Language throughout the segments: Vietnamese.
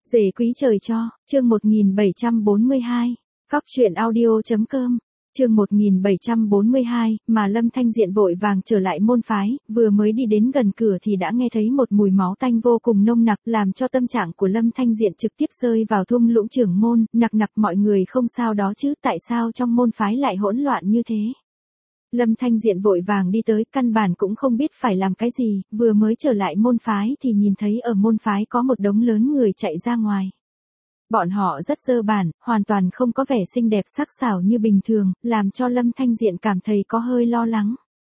Rể quý trời cho, chương 1742. Góc truyện audio.com. Chương 1742, mà Lâm Thanh Diện vội vàng trở lại môn phái, vừa mới đi đến gần cửa thì đã nghe thấy một mùi máu tanh vô cùng nồng nặc, làm cho tâm trạng của Lâm Thanh Diện trực tiếp rơi vào thung lũng trưởng môn, nặc mọi người không sao đó chứ, tại sao trong môn phái lại hỗn loạn như thế? Lâm Thanh Diện vội vàng đi tới, căn bản cũng không biết phải làm cái gì, vừa mới trở lại môn phái thì nhìn thấy ở môn phái có một đống lớn người chạy ra ngoài. Bọn họ rất dơ bẩn, hoàn toàn không có vẻ xinh đẹp sắc sảo như bình thường, làm cho Lâm Thanh Diện cảm thấy có hơi lo lắng.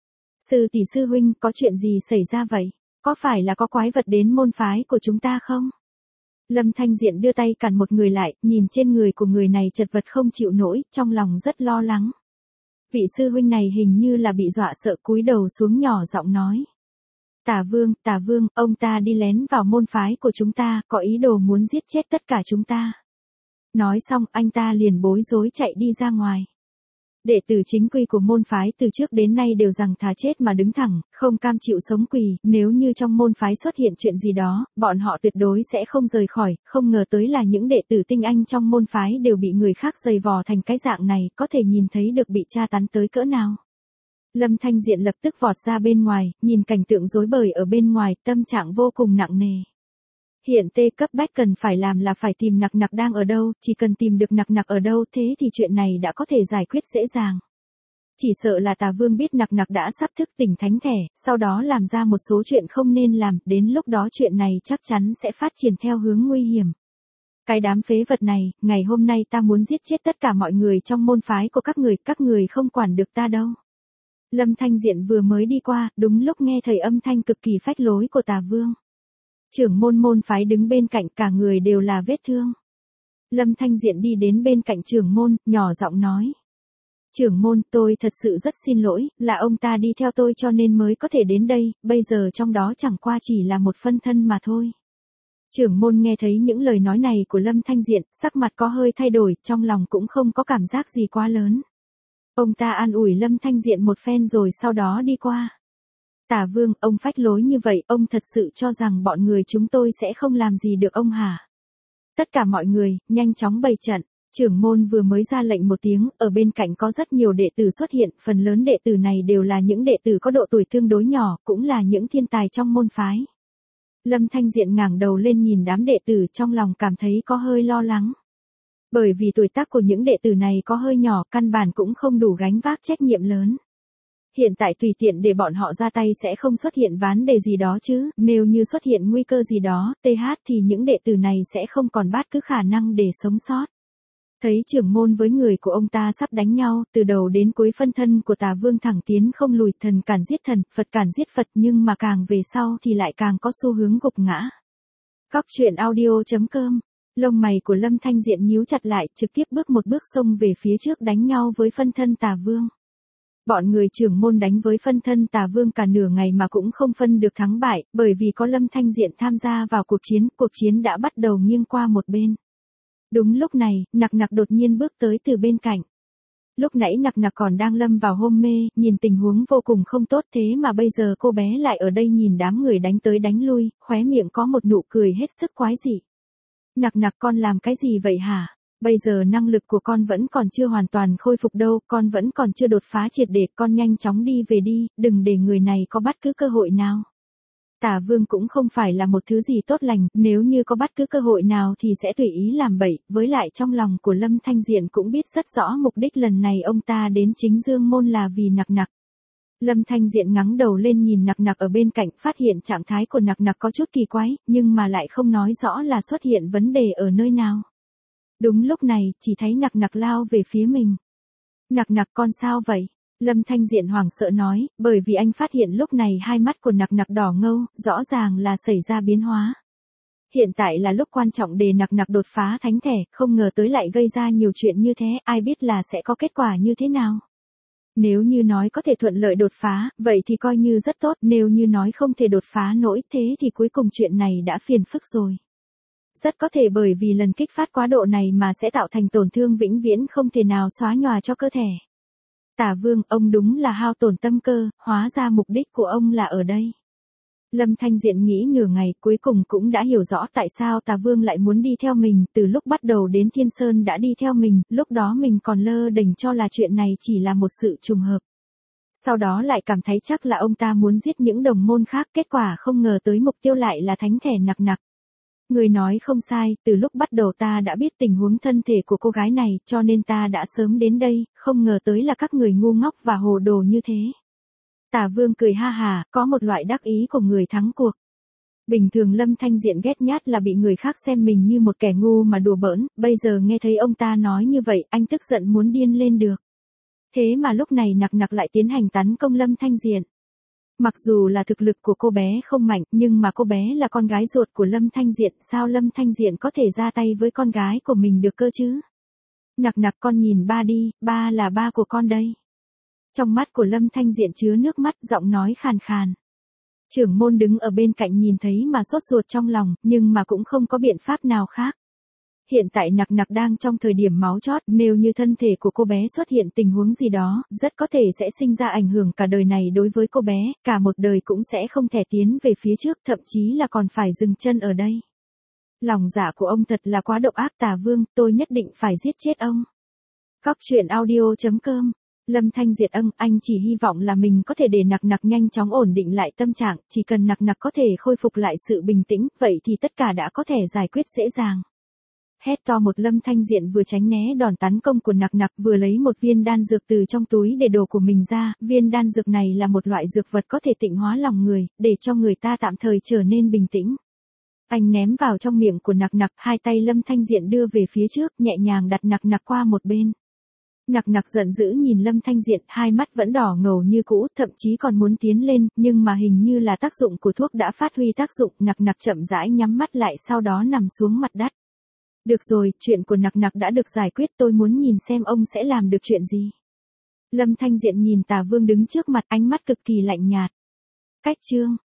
Sư tỷ sư huynh, có chuyện gì xảy ra vậy? Có phải là có quái vật đến môn phái của chúng ta không? Lâm Thanh Diện đưa tay cản một người lại, nhìn trên người của người này chật vật không chịu nổi, trong lòng rất lo lắng. Vị sư huynh này hình như là bị dọa sợ, cúi đầu xuống nhỏ giọng nói. Tả Vương, ông ta đi lén vào môn phái của chúng ta, có ý đồ muốn giết chết tất cả chúng ta. Nói xong, anh ta liền bối rối chạy đi ra ngoài. Đệ tử chính quy của môn phái từ trước đến nay đều rằng thà chết mà đứng thẳng, không cam chịu sống quỳ, nếu như trong môn phái xuất hiện chuyện gì đó, bọn họ tuyệt đối sẽ không rời khỏi, không ngờ tới là những đệ tử tinh anh trong môn phái đều bị người khác giày vò thành cái dạng này, có thể nhìn thấy được bị tra tấn tới cỡ nào. Lâm Thanh Diện lập tức vọt ra bên ngoài, nhìn cảnh tượng rối bời ở bên ngoài, tâm trạng vô cùng nặng nề. Hiện cấp bách cần phải làm là phải tìm nặc đang ở đâu, chỉ cần tìm được nặc ở đâu thế thì chuyện này đã có thể giải quyết dễ dàng. Chỉ sợ là Tà Vương biết nặc đã sắp thức tỉnh thánh thể, sau đó làm ra một số chuyện không nên làm, đến lúc đó chuyện này chắc chắn sẽ phát triển theo hướng nguy hiểm. Cái đám phế vật này, ngày hôm nay ta muốn giết chết tất cả mọi người trong môn phái của các người không quản được ta đâu. Lâm Thanh Diện vừa mới đi qua, đúng lúc nghe thấy âm thanh cực kỳ phách lối của Tà Vương. Trưởng môn phái đứng bên cạnh, cả người đều là vết thương. Lâm Thanh Diện đi đến bên cạnh trưởng môn, nhỏ giọng nói. Trưởng môn, tôi thật sự rất xin lỗi, là ông ta đi theo tôi cho nên mới có thể đến đây, bây giờ trong đó chẳng qua chỉ là một phân thân mà thôi. Trưởng môn nghe thấy những lời nói này của Lâm Thanh Diện, sắc mặt có hơi thay đổi, trong lòng cũng không có cảm giác gì quá lớn. Ông ta an ủi Lâm Thanh Diện một phen rồi sau đó đi qua. Tả Vương, ông phách lối như vậy, ông thật sự cho rằng bọn người chúng tôi sẽ không làm gì được ông hả? Tất cả mọi người, nhanh chóng bày trận. Trưởng môn vừa mới ra lệnh một tiếng, ở bên cạnh có rất nhiều đệ tử xuất hiện, phần lớn đệ tử này đều là những đệ tử có độ tuổi tương đối nhỏ, cũng là những thiên tài trong môn phái. Lâm Thanh Diện ngẩng đầu lên nhìn đám đệ tử, trong lòng cảm thấy có hơi lo lắng. Bởi vì tuổi tác của những đệ tử này có hơi nhỏ, căn bản cũng không đủ gánh vác trách nhiệm lớn. Hiện tại tùy tiện để bọn họ ra tay sẽ không xuất hiện vấn đề gì đó chứ, nếu như xuất hiện nguy cơ gì đó, thì những đệ tử này sẽ không còn bất cứ khả năng để sống sót. Thấy trưởng môn với người của ông ta sắp đánh nhau, từ đầu đến cuối phân thân của Tà Vương thẳng tiến không lùi, thần cản giết thần, Phật cản giết Phật, nhưng mà càng về sau thì lại càng có xu hướng gục ngã. Góc truyện audio.com. Lông mày của Lâm Thanh Diện nhíu chặt lại, trực tiếp bước một bước xông về phía trước đánh nhau với phân thân Tà Vương. Bọn người trưởng môn đánh với phân thân Tà Vương cả nửa ngày mà cũng không phân được thắng bại, bởi vì có Lâm Thanh Diện tham gia vào cuộc chiến đã bắt đầu nghiêng qua một bên. Đúng lúc này, nặc đột nhiên bước tới từ bên cạnh. Lúc nãy nặc còn đang lâm vào hôn mê, nhìn tình huống vô cùng không tốt, thế mà bây giờ cô bé lại ở đây nhìn đám người đánh tới đánh lui, khóe miệng có một nụ cười hết sức quái dị. Nặc con làm cái gì vậy hả? Bây giờ năng lực của con vẫn còn chưa hoàn toàn khôi phục đâu, con vẫn còn chưa đột phá triệt để, con nhanh chóng đi về đi, đừng để người này có bất cứ cơ hội nào. Tả Vương cũng không phải là một thứ gì tốt lành, nếu như có bất cứ cơ hội nào thì sẽ tùy ý làm bậy, với lại trong lòng của Lâm Thanh Diện cũng biết rất rõ mục đích lần này ông ta đến chính Dương môn là vì nặc. Lâm Thanh Diện ngẩng đầu lên nhìn nặc ở bên cạnh, phát hiện trạng thái của nặc có chút kỳ quái, nhưng mà lại không nói rõ là xuất hiện vấn đề ở nơi nào. Đúng lúc này, chỉ thấy nặc lao về phía mình. Nặc con sao vậy? Lâm Thanh Diện hoảng sợ nói, bởi vì anh phát hiện lúc này hai mắt của nặc đỏ ngầu, rõ ràng là xảy ra biến hóa. Hiện tại là lúc quan trọng để nặc đột phá thánh thể, không ngờ tới lại gây ra nhiều chuyện như thế, ai biết là sẽ có kết quả như thế nào. Nếu như nói có thể thuận lợi đột phá, vậy thì coi như rất tốt, nếu như nói không thể đột phá nổi thế thì cuối cùng chuyện này đã phiền phức rồi. Rất có thể bởi vì lần kích phát quá độ này mà sẽ tạo thành tổn thương vĩnh viễn không thể nào xóa nhòa cho cơ thể. Tả Vương, ông đúng là hao tổn tâm cơ, hóa ra mục đích của ông là ở đây. Lâm Thanh Diện nghĩ nửa ngày, cuối cùng cũng đã hiểu rõ tại sao Tà Vương lại muốn đi theo mình, từ lúc bắt đầu đến Thiên Sơn đã đi theo mình, lúc đó mình còn lơ đễnh cho là chuyện này chỉ là một sự trùng hợp. Sau đó lại cảm thấy chắc là ông ta muốn giết những đồng môn khác, kết quả không ngờ tới mục tiêu lại là thánh thể Nặc Nặc. Người nói không sai, từ lúc bắt đầu ta đã biết tình huống thân thể của cô gái này, cho nên ta đã sớm đến đây, không ngờ tới là các người ngu ngốc và hồ đồ như thế. Tà Vương cười ha hà, có một loại đắc ý của người thắng cuộc. Bình thường Lâm Thanh Diện ghét nhát là bị người khác xem mình như một kẻ ngu mà đùa bỡn, bây giờ nghe thấy ông ta nói như vậy, anh tức giận muốn điên lên được. Thế mà lúc này Nặc Nặc lại tiến hành tấn công Lâm Thanh Diện. Mặc dù là thực lực của cô bé không mạnh, nhưng mà cô bé là con gái ruột của Lâm Thanh Diện, sao Lâm Thanh Diện có thể ra tay với con gái của mình được cơ chứ? Nặc Nặc, con nhìn ba đi, ba là ba của con đây. Trong mắt của Lâm Thanh Diện chứa nước mắt, giọng nói khàn khàn. Trưởng môn đứng ở bên cạnh nhìn thấy mà sốt ruột trong lòng, nhưng mà cũng không có biện pháp nào khác. Hiện tại Nặc Nặc đang trong thời điểm máu chót, nếu như thân thể của cô bé xuất hiện tình huống gì đó, rất có thể sẽ sinh ra ảnh hưởng cả đời này đối với cô bé, cả một đời cũng sẽ không thể tiến về phía trước, thậm chí là còn phải dừng chân ở đây. Lòng dạ của ông thật là quá độc ác. Tà Vương, tôi nhất định phải giết chết ông. Cóc truyện audio.com. Lâm Thanh Diện anh chỉ hy vọng là mình có thể để Nặc Nặc nhanh chóng ổn định lại tâm trạng, chỉ cần Nặc Nặc có thể khôi phục lại sự bình tĩnh, vậy thì tất cả đã có thể giải quyết dễ dàng. Hét to một, Lâm Thanh Diện vừa tránh né đòn tấn công của Nặc Nặc, vừa lấy một viên đan dược từ trong túi để đồ của mình ra, viên đan dược này là một loại dược vật có thể tịnh hóa lòng người, để cho người ta tạm thời trở nên bình tĩnh. Anh ném vào trong miệng của Nặc Nặc, hai tay Lâm Thanh Diện đưa về phía trước, nhẹ nhàng đặt Nặc Nặc qua một bên. Nặc Nặc giận dữ nhìn Lâm Thanh Diện, hai mắt vẫn đỏ ngầu như cũ, thậm chí còn muốn tiến lên, nhưng mà hình như là tác dụng của thuốc đã phát huy tác dụng, Nặc Nặc chậm rãi nhắm mắt lại, sau đó nằm xuống mặt đất. Được rồi, chuyện của Nặc Nặc đã được giải quyết, tôi muốn nhìn xem ông sẽ làm được chuyện gì. Lâm Thanh Diện nhìn Tà Vương đứng trước mặt, ánh mắt cực kỳ lạnh nhạt. Cách chương